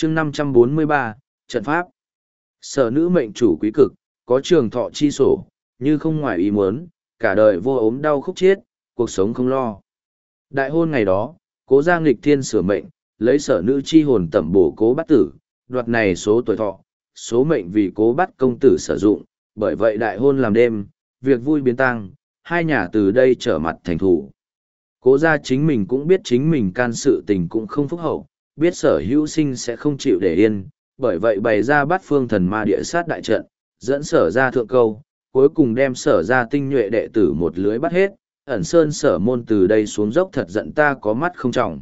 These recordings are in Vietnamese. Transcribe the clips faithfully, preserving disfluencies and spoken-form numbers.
chương năm trăm bốn mươi ba, trận pháp. Sở nữ mệnh chủ quý cực, có trường thọ chi sổ, như không ngoài ý muốn, cả đời vô ốm đau khúc chiết, cuộc sống không lo. Đại hôn ngày đó, cố gia nghịch thiên sửa mệnh, lấy sở nữ chi hồn tẩm bổ cố bát tử, đoạt này số tuổi thọ, số mệnh vì cố bát công tử sử dụng, bởi vậy đại hôn làm đêm, việc vui biến tăng, hai nhà từ đây trở mặt thành thủ. Cố gia chính mình cũng biết chính mình can sự tình cũng không phúc hậu, biết sở hữu sinh sẽ không chịu để yên, bởi vậy bày ra bát phương thần ma địa sát đại trận, dẫn sở ra thượng câu, cuối cùng đem sở ra tinh nhuệ đệ tử một lưới bắt hết, ẩn sơn sở môn từ đây xuống dốc thật giận ta có mắt không trọng.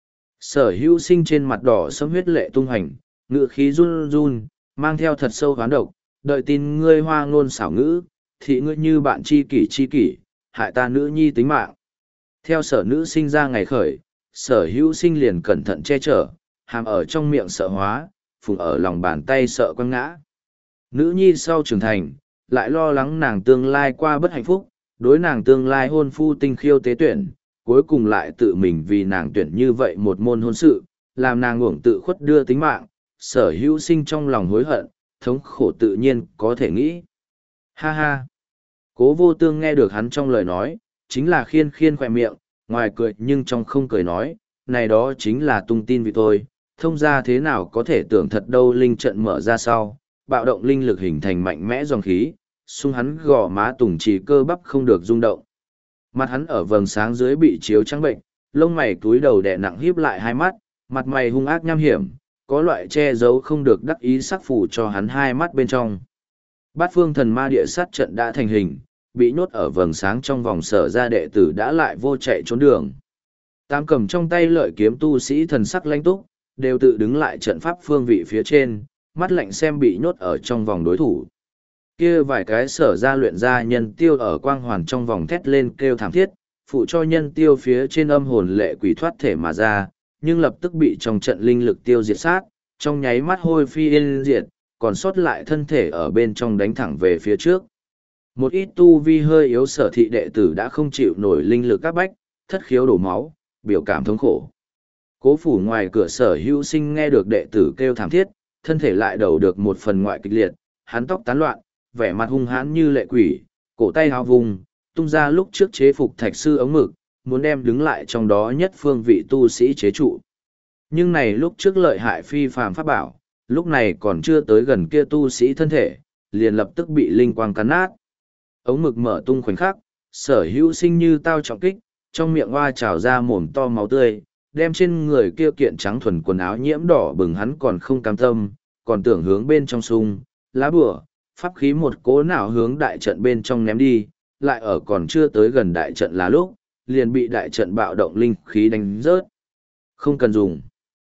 Sở hữu sinh trên mặt đỏ sẫm huyết lệ tung hành, ngự khí run run, mang theo thật sâu hoán độc, đợi tin ngươi hoa ngôn xảo ngữ, thị ngươi như bạn chi kỷ chi kỷ, hại ta nữ nhi tính mạng. Theo sở nữ sinh ra ngày khởi, sở hữu sinh liền cẩn thận che chở, hàm ở trong miệng sợ hóa, phùng ở lòng bàn tay sợ quăng ngã. Nữ nhi sau trưởng thành, lại lo lắng nàng tương lai qua bất hạnh phúc, đối nàng tương lai hôn phu tinh khiêu tế tuyển, cuối cùng lại tự mình vì nàng tuyển như vậy một môn hôn sự, làm nàng uổng tự khuất đưa tính mạng, sở hữu sinh trong lòng hối hận, thống khổ tự nhiên có thể nghĩ. Ha ha! Cố vô tương nghe được hắn trong lời nói, chính là khiên khiên khỏe miệng, ngoài cười nhưng trong không cười nói, này đó chính là tung tin vì tôi, thông ra thế nào có thể tưởng thật đâu linh trận mở ra sau, bạo động linh lực hình thành mạnh mẽ dòng khí, xung hắn gò má tùng trì cơ bắp không được rung động. Mặt hắn ở vầng sáng dưới bị chiếu trắng bệnh, lông mày túi đầu đè nặng híp lại hai mắt, mặt mày hung ác nham hiểm, có loại che giấu không được đắc ý sắc phủ cho hắn hai mắt bên trong. Bát phương thần ma địa sát trận đã thành hình, bị nhốt ở vầng sáng trong vòng sở ra đệ tử đã lại vô chạy trốn đường. Tam cầm trong tay lợi kiếm tu sĩ thần sắc lãnh túc, đều tự đứng lại trận pháp phương vị phía trên, mắt lạnh xem bị nhốt ở trong vòng đối thủ. Kia vài cái sở ra luyện ra nhân tiêu ở quang hoàn trong vòng thét lên kêu thảm thiết, phụ cho nhân tiêu phía trên âm hồn lệ quỷ thoát thể mà ra, nhưng lập tức bị trong trận linh lực tiêu diệt sát, trong nháy mắt hôi phi yên diệt, còn sót lại thân thể ở bên trong đánh thẳng về phía trước. Một ít tu vi hơi yếu sở thị đệ tử đã không chịu nổi linh lực các bách, thất khiếu đổ máu, biểu cảm thống khổ. Cố phủ ngoài cửa sở hữu sinh nghe được đệ tử kêu thảm thiết, thân thể lại đầu được một phần ngoại kịch liệt, hắn tóc tán loạn, vẻ mặt hung hãn như lệ quỷ, cổ tay hao vùng, tung ra lúc trước chế phục thạch sư ống mực, muốn đem đứng lại trong đó nhất phương vị tu sĩ chế trụ. Nhưng này lúc trước lợi hại phi phàm pháp bảo, lúc này còn chưa tới gần kia tu sĩ thân thể, liền lập tức bị linh quang cắn nát. Ống mực mở tung khoảnh khắc, sở hữu sinh như tao trọng kích, trong miệng hoa trào ra mồm to máu tươi, đem trên người kia kiện trắng thuần quần áo nhiễm đỏ bừng hắn còn không cam tâm, còn tưởng hướng bên trong sung, lá bùa, pháp khí một cố nào hướng đại trận bên trong ném đi, lại ở còn chưa tới gần đại trận là lúc, liền bị đại trận bạo động linh khí đánh rớt. Không cần dùng.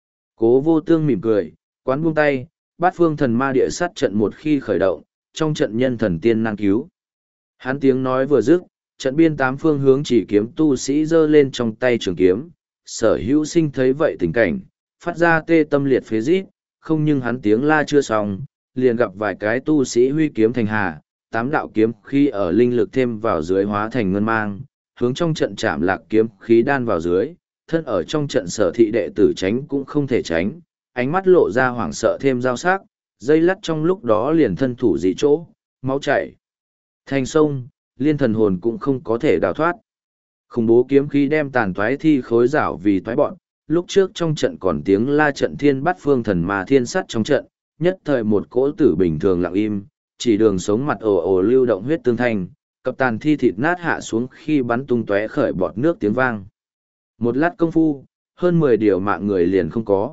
Cố vô tương mỉm cười, quán buông tay, bát phương thần ma địa sát trận một khi khởi động, trong trận nhân thần tiên năng cứu. Hắn tiếng nói vừa dứt, trận biên tám phương hướng chỉ kiếm tu sĩ giơ lên trong tay trường kiếm, sở hữu sinh thấy vậy tình cảnh, phát ra tê tâm liệt phế rít, không nhưng hắn tiếng la chưa xong, liền gặp vài cái tu sĩ huy kiếm thành hà, tám đạo kiếm khi ở linh lực thêm vào dưới hóa thành ngân mang, hướng trong trận chạm lạc kiếm khí đan vào dưới, thân ở trong trận sở thị đệ tử tránh cũng không thể tránh, ánh mắt lộ ra hoảng sợ thêm giao sắc, dây lắt trong lúc đó liền thân thủ dị chỗ, máu chảy thành sông, liên thần hồn cũng không có thể đào thoát. Khủng bố kiếm khí đem tàn toái thi khối rảo vì toái bọn, lúc trước trong trận còn tiếng la trận thiên bắt phương thần mà thiên sắt trong trận, nhất thời một cỗ tử bình thường lặng im, chỉ đường sống mặt ồ ồ lưu động huyết tương thanh, cặp tàn thi thịt nát hạ xuống khi bắn tung tóe khởi bọt nước tiếng vang. Một lát công phu, hơn mười điều mạng người liền không có.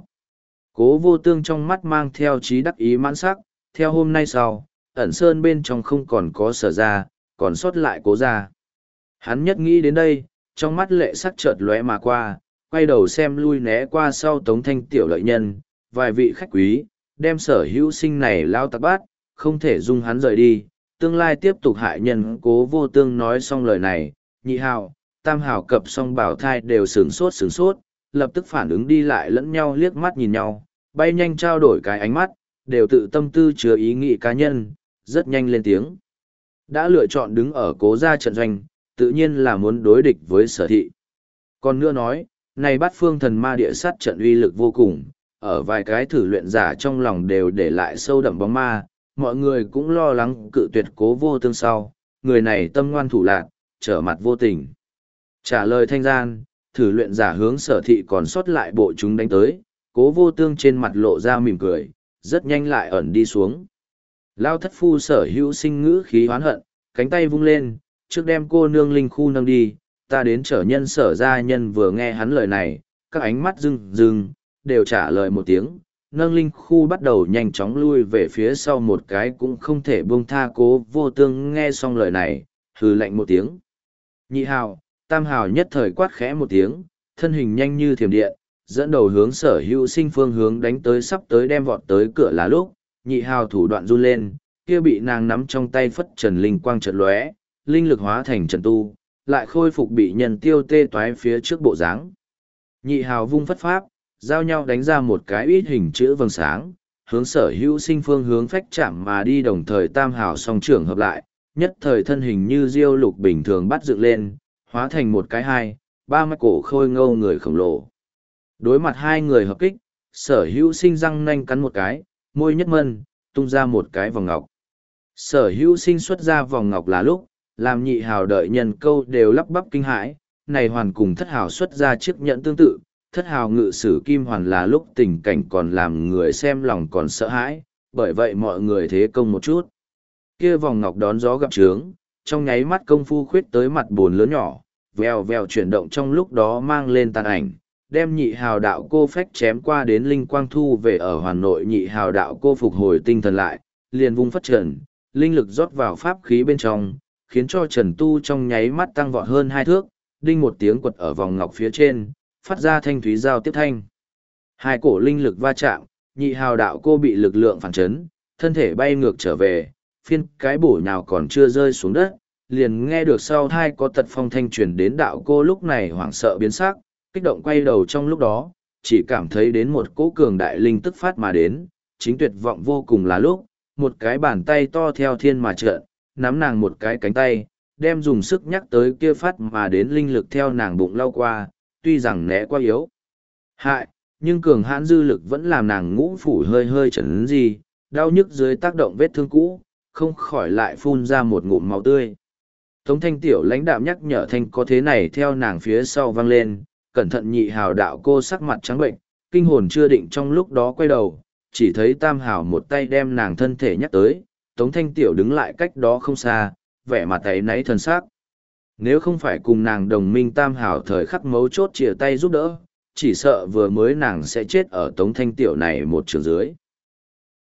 Cố vô tương trong mắt mang theo trí đắc ý mãn sắc, theo hôm nay sau, ẩn sơn bên trong không còn có sở ra, còn sót lại cố ra. Hắn nhất nghĩ đến đây, trong mắt lệ sắc chợt lóe mà qua, quay đầu xem lui né qua sau tống thanh tiểu lợi nhân, vài vị khách quý, đem sở hữu sinh này lao tặc bát, không thể dung hắn rời đi, tương lai tiếp tục hại nhân. Cố vô tương nói xong lời này, nhị hào, tam hào cập song bảo thai đều sửng sốt sửng sốt, lập tức phản ứng đi lại lẫn nhau liếc mắt nhìn nhau, bay nhanh trao đổi cái ánh mắt, đều tự tâm tư chứa ý nghĩ cá nhân, rất nhanh lên tiếng. Đã lựa chọn đứng ở cố gia trận doanh, tự nhiên là muốn đối địch với sở thị. Còn nữa nói, này bát phương thần ma địa sát trận uy lực vô cùng, ở vài cái thử luyện giả trong lòng đều để lại sâu đậm bóng ma, mọi người cũng lo lắng cự tuyệt Cố Vô Tương sau, người này tâm ngoan thủ lạn, trở mặt vô tình. Trả lời thanh gian, thử luyện giả hướng Sở Thị còn sót lại bộ chúng đánh tới, Cố Vô Tương trên mặt lộ ra mỉm cười, rất nhanh lại ẩn đi xuống. Lao thất phu Sở Hữu Sinh ngữ khí hoán hận, cánh tay vung lên, trước đem cô nương linh khu nâng đi, ta đến trở nhân Sở gia nhân. Vừa nghe hắn lời này, các ánh mắt rưng rưng, đều trả lời một tiếng, nâng linh khu bắt đầu nhanh chóng lui về phía sau một cái cũng không thể buông tha. Cố Vô Tương nghe xong lời này, hừ lạnh một tiếng. Nhị hào, tam hào nhất thời quát khẽ một tiếng, thân hình nhanh như thiểm điện, dẫn đầu hướng Sở Hữu Sinh phương hướng đánh tới, sắp tới đem vọt tới cửa là lúc, nhị hào thủ đoạn run lên, kia bị nàng nắm trong tay phất trần linh quang chợt lóe, linh lực hóa thành trần tu, lại khôi phục bị nhân tiêu tê toái phía trước bộ dáng. Nhị hào vung phất pháp, giao nhau đánh ra một cái ít hình chữ vầng sáng, hướng Sở Hữu Sinh phương hướng phách chạm mà đi, đồng thời tam hào song trưởng hợp lại, nhất thời thân hình như diêu lục bình thường bắt dựng lên, hóa thành một cái hai, ba mắt cổ khôi ngâu người khổng lồ. Đối mặt hai người hợp kích, Sở Hữu Sinh răng nanh cắn một cái, môi nhất mân, tung ra một cái vòng ngọc. Sở Hữu Sinh xuất ra vòng ngọc là lúc, làm nhị hào đợi nhân câu đều lắp bắp kinh hãi, này hoàn cùng thất hào xuất ra chiếc nhẫn tương tự, thất hào ngự sử kim hoàn là lúc tình cảnh còn làm người xem lòng còn sợ hãi, bởi vậy mọi người thế công một chút. Kia vòng ngọc đón gió gặp trướng, trong nháy mắt công phu khuyết tới mặt bồn lớn nhỏ, vèo vèo chuyển động trong lúc đó mang lên tàn ảnh, đem nhị hào đạo cô phách chém qua đến linh quang thu về ở hoàn nội. Nhị hào đạo cô phục hồi tinh thần lại, liền vung phất trần, linh lực rót vào pháp khí bên trong, khiến cho trần tu trong nháy mắt tăng vọt hơn hai thước, đinh một tiếng quật ở vòng ngọc phía trên, phát ra thanh thúy giao tiếp thanh. Hai cổ linh lực va chạm, nhị hào đạo cô bị lực lượng phản chấn, thân thể bay ngược trở về, phiên cái bổ nhào còn chưa rơi xuống đất, liền nghe được sau thai có tật phong thanh truyền đến. Đạo cô lúc này hoảng sợ biến sắc, kích động quay đầu, trong lúc đó, chỉ cảm thấy đến một cỗ cường đại linh tức phát mà đến, chính tuyệt vọng vô cùng là lúc, một cái bàn tay to theo thiên mà trợn, nắm nàng một cái cánh tay, đem dùng sức nhắc tới kia phát mà đến linh lực theo nàng bụng lao qua, tuy rằng né quá yếu hại, nhưng cường hãn dư lực vẫn làm nàng ngũ phủ hơi hơi chấn gì, đau nhức dưới tác động vết thương cũ, không khỏi lại phun ra một ngụm máu tươi. Tống Thanh tiểu lãnh đạm nhắc nhở thanh có thế này theo nàng phía sau vang lên, cẩn thận. Nhị hào đạo cô sắc mặt trắng bệnh, kinh hồn chưa định, trong lúc đó quay đầu, chỉ thấy tam hào một tay đem nàng thân thể nhắc tới, Tống Thanh tiểu đứng lại cách đó không xa, vẻ mặt ấy náy thần sắc. Nếu không phải cùng nàng đồng minh tam hào thời khắc mấu chốt chìa tay giúp đỡ, chỉ sợ vừa mới nàng sẽ chết ở Tống Thanh tiểu này một trường dưới.